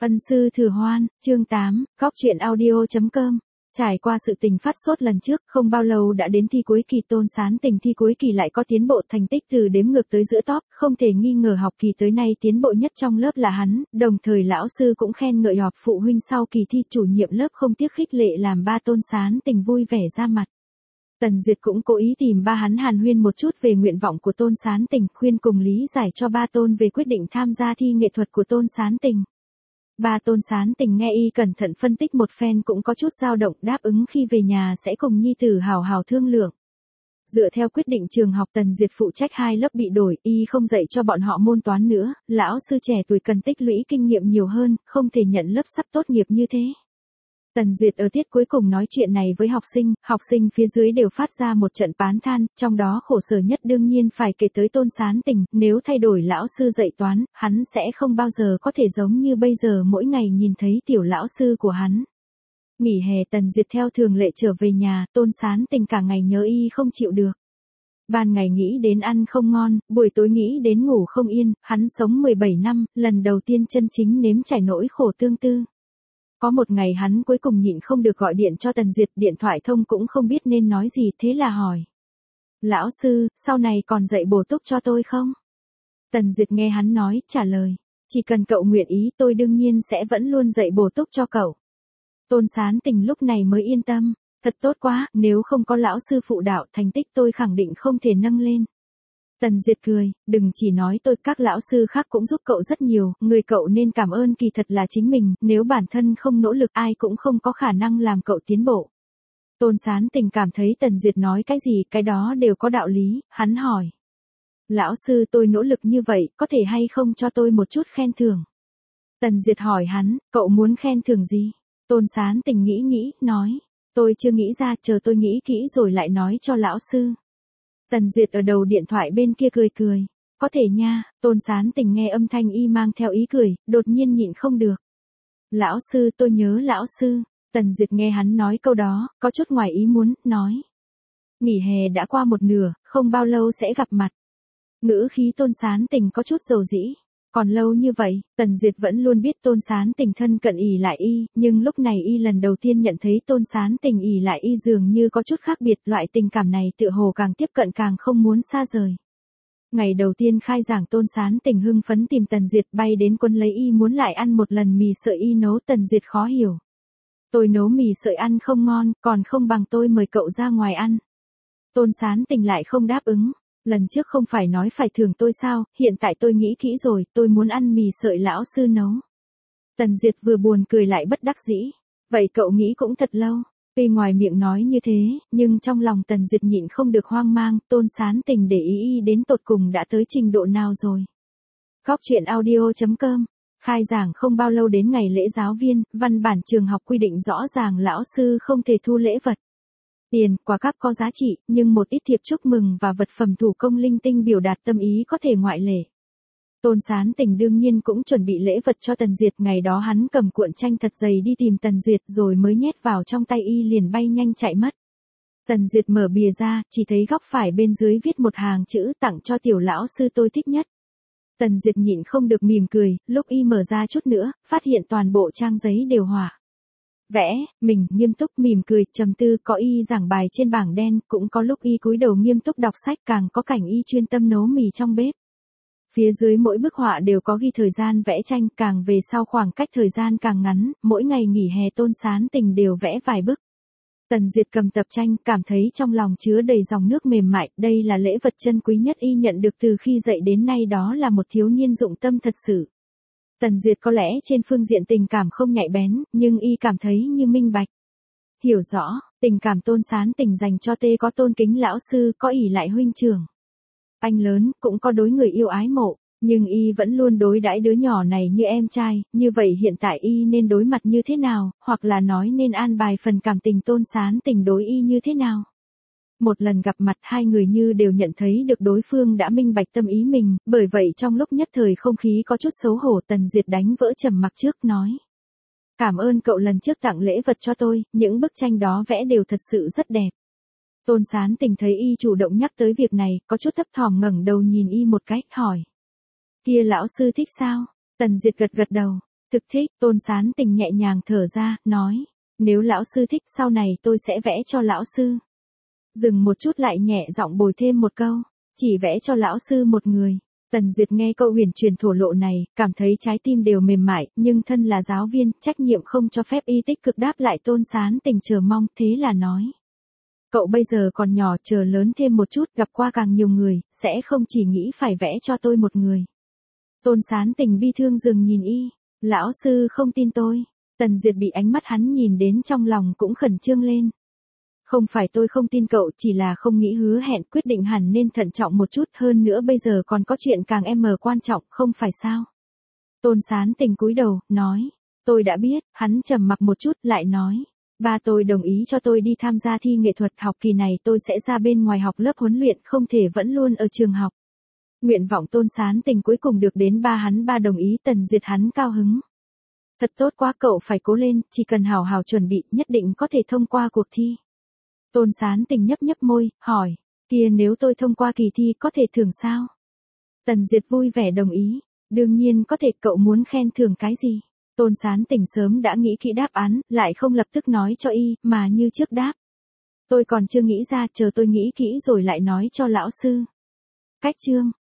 Ân sư thừa hoan, chương 8, góc truyện audio.com. Trải qua sự tình phát sốt lần trước, không bao lâu đã đến thi cuối kỳ. Tôn Sán Tình thi cuối kỳ lại có tiến bộ, thành tích từ đếm ngược tới giữa top, không thể nghi ngờ học kỳ tới nay tiến bộ nhất trong lớp là hắn, đồng thời lão sư cũng khen ngợi họp phụ huynh sau kỳ thi. Chủ nhiệm lớp không tiếc khích lệ làm ba Tôn Sán Tình vui vẻ ra mặt. Tần Duyệt cũng cố ý tìm ba hắn hàn huyên một chút về nguyện vọng của Tôn Sán Tình, khuyên cùng lý giải cho ba Tôn về quyết định tham gia thi nghệ thuật của Tôn Sán Tình. Ba Tôn Sán Tình nghe y cẩn thận phân tích một phen cũng có chút dao động, đáp ứng khi về nhà sẽ cùng nhi tử hào hào thương lượng. Dựa theo quyết định trường học, Tần Duyệt phụ trách 2 lớp bị đổi, y không dạy cho bọn họ môn toán nữa, lão sư trẻ tuổi cần tích lũy kinh nghiệm nhiều hơn, không thể nhận lớp sắp tốt nghiệp như thế. Tần Duyệt ở tiết cuối cùng nói chuyện này với học sinh phía dưới đều phát ra một trận bán than, trong đó khổ sở nhất đương nhiên phải kể tới Tôn Sán Tình, nếu thay đổi lão sư dạy toán, hắn sẽ không bao giờ có thể giống như bây giờ mỗi ngày nhìn thấy tiểu lão sư của hắn. Nghỉ hè Tần Duyệt theo thường lệ trở về nhà, Tôn Sán Tình cả ngày nhớ y không chịu được. Ban ngày nghĩ đến ăn không ngon, buổi tối nghĩ đến ngủ không yên, hắn sống 17 năm, lần đầu tiên chân chính nếm trải nỗi khổ tương tư. Có một ngày hắn cuối cùng nhịn không được gọi điện cho Tần Duyệt, điện thoại thông cũng không biết nên nói gì, thế là hỏi. Lão sư, sau này còn dạy bổ túc cho tôi không? Tần Duyệt nghe hắn nói, trả lời. Chỉ cần cậu nguyện ý tôi đương nhiên sẽ vẫn luôn dạy bổ túc cho cậu. Tôn Sán Tình lúc này mới yên tâm. Thật tốt quá, nếu không có lão sư phụ đạo, thành tích tôi khẳng định không thể nâng lên. Tần Duyệt cười, đừng chỉ nói tôi, các lão sư khác cũng giúp cậu rất nhiều, người cậu nên cảm ơn kỳ thật là chính mình, nếu bản thân không nỗ lực ai cũng không có khả năng làm cậu tiến bộ. Tôn Sán Tình cảm thấy Tần Duyệt nói cái gì cái đó đều có đạo lý, hắn hỏi. Lão sư tôi nỗ lực như vậy, có thể hay không cho tôi một chút khen thưởng? Tần Duyệt hỏi hắn, cậu muốn khen thưởng gì? Tôn Sán Tình nghĩ, nói, tôi chưa nghĩ ra, chờ tôi nghĩ kỹ rồi lại nói cho lão sư. Tần Duyệt ở đầu điện thoại bên kia cười. Có thể nha. Tôn Sán Tình nghe âm thanh y mang theo ý cười, đột nhiên nhịn không được. Lão sư, tôi nhớ lão sư. Tần Duyệt nghe hắn nói câu đó, có chút ngoài ý muốn, nói. Nghỉ hè đã qua một nửa, không bao lâu sẽ gặp mặt. Ngữ khí Tôn Sán Tình có chút dầu dĩ. Còn lâu như vậy, Tần Duyệt vẫn luôn biết Tôn Sán Tình thân cận ỷ lại y, nhưng lúc này y lần đầu tiên nhận thấy Tôn Sán Tình ỷ lại y dường như có chút khác biệt, loại tình cảm này tựa hồ càng tiếp cận càng không muốn xa rời. Ngày đầu tiên khai giảng Tôn Sán Tình hưng phấn tìm Tần Duyệt, bay đến quấn lấy y muốn lại ăn một lần mì sợi y nấu. Tần Duyệt khó hiểu. Tôi nấu mì sợi ăn không ngon, còn không bằng tôi mời cậu ra ngoài ăn. Tôn Sán Tình lại không đáp ứng. Lần trước không phải nói phải thưởng tôi sao, hiện tại tôi nghĩ kỹ rồi, tôi muốn ăn mì sợi lão sư nấu. Tần Duyệt vừa buồn cười lại bất đắc dĩ. Vậy cậu nghĩ cũng thật lâu. Tuy ngoài miệng nói như thế, nhưng trong lòng Tần Duyệt nhịn không được hoang mang, Tôn Sán Tình để ý đến tột cùng đã tới trình độ nào rồi. Góc truyện audio.com. Khai giảng không bao lâu đến ngày lễ giáo viên, văn bản trường học quy định rõ ràng lão sư không thể thu lễ vật. Tiền, quà cáp có giá trị, nhưng một ít thiệp chúc mừng và vật phẩm thủ công linh tinh biểu đạt tâm ý có thể ngoại lệ. Tôn Sán Tình đương nhiên cũng chuẩn bị lễ vật cho Tần Duyệt, ngày đó hắn cầm cuộn tranh thật dày đi tìm Tần Duyệt rồi mới nhét vào trong tay y liền bay nhanh chạy mất. Tần Duyệt mở bìa ra, chỉ thấy góc phải bên dưới viết một hàng chữ tặng cho tiểu lão sư tôi thích nhất. Tần Duyệt nhịn không được mỉm cười, lúc y mở ra chút nữa, phát hiện toàn bộ trang giấy đều họa. Vẽ, mình nghiêm túc mỉm cười, trầm tư, có y giảng bài trên bảng đen, cũng có lúc y cúi đầu nghiêm túc đọc sách, càng có cảnh y chuyên tâm nấu mì trong bếp. Phía dưới mỗi bức họa đều có ghi thời gian vẽ tranh, càng về sau khoảng cách thời gian càng ngắn, mỗi ngày nghỉ hè Tôn Sán Tình đều vẽ vài bức. Tần Duyệt cầm tập tranh, cảm thấy trong lòng chứa đầy dòng nước mềm mại, đây là lễ vật chân quý nhất y nhận được từ khi dậy đến nay, đó là một thiếu niên dụng tâm thật sự. Tần Duyệt có lẽ trên phương diện tình cảm không nhạy bén, nhưng y cảm thấy như minh bạch. Hiểu rõ, tình cảm Tôn Sán Tình dành cho tê có tôn kính lão sư, có ỷ lại huynh trưởng. Anh lớn, cũng có đối người yêu ái mộ, nhưng y vẫn luôn đối đãi đứa nhỏ này như em trai, như vậy hiện tại y nên đối mặt như thế nào, hoặc là nói nên an bài phần cảm tình Tôn Sán Tình đối y như thế nào. Một lần gặp mặt hai người như đều nhận thấy được đối phương đã minh bạch tâm ý mình, bởi vậy trong lúc nhất thời không khí có chút xấu hổ. Tần Duyệt đánh vỡ trầm mặc trước nói. Cảm ơn cậu lần trước tặng lễ vật cho tôi, những bức tranh đó vẽ đều thật sự rất đẹp. Tôn Sán Tình thấy y chủ động nhắc tới việc này, có chút thấp thỏm ngẩng đầu nhìn y một cái, hỏi. Kia lão sư thích sao? Tần Duyệt gật đầu. Thực thích, Tôn Sán Tình nhẹ nhàng thở ra, nói. Nếu lão sư thích sau này tôi sẽ vẽ cho lão sư. Dừng một chút lại nhẹ giọng bồi thêm một câu. Chỉ vẽ cho lão sư một người. Tần Duyệt nghe câu huyền truyền thổ lộ này, cảm thấy trái tim đều mềm mại, nhưng thân là giáo viên, trách nhiệm không cho phép y tích cực đáp lại Tôn Sán Tình chờ mong, thế là nói. Cậu bây giờ còn nhỏ, chờ lớn thêm một chút, gặp qua càng nhiều người, sẽ không chỉ nghĩ phải vẽ cho tôi một người. Tôn Sán Tình bi thương dừng nhìn y. Lão sư không tin tôi. Tần Duyệt bị ánh mắt hắn nhìn đến trong lòng cũng khẩn trương lên. Không phải tôi không tin cậu, chỉ là không nghĩ hứa hẹn, quyết định hẳn nên thận trọng một chút, hơn nữa bây giờ còn có chuyện càng quan trọng, không phải sao? Tôn Sán Tình cúi đầu, nói. Tôi đã biết. Hắn trầm mặc một chút, lại nói. Ba tôi đồng ý cho tôi đi tham gia thi nghệ thuật, học kỳ này tôi sẽ ra bên ngoài học lớp huấn luyện, không thể vẫn luôn ở trường học. Nguyện vọng Tôn Sán Tình cuối cùng được đến ba đồng ý. Tần Duyệt hắn cao hứng. Thật tốt quá, cậu phải cố lên, chỉ cần hào hào chuẩn bị, nhất định có thể thông qua cuộc thi. Tôn Sán Tình nhấp nhấp môi, hỏi. Kia nếu tôi thông qua kỳ thi có thể thưởng sao? Tần Duyệt vui vẻ đồng ý. Đương nhiên có thể, cậu muốn khen thưởng cái gì? Tôn Sán Tình sớm đã nghĩ kỹ đáp án, lại không lập tức nói cho y, mà như trước đáp. Tôi còn chưa nghĩ ra, chờ tôi nghĩ kỹ rồi lại nói cho lão sư. Cách chương.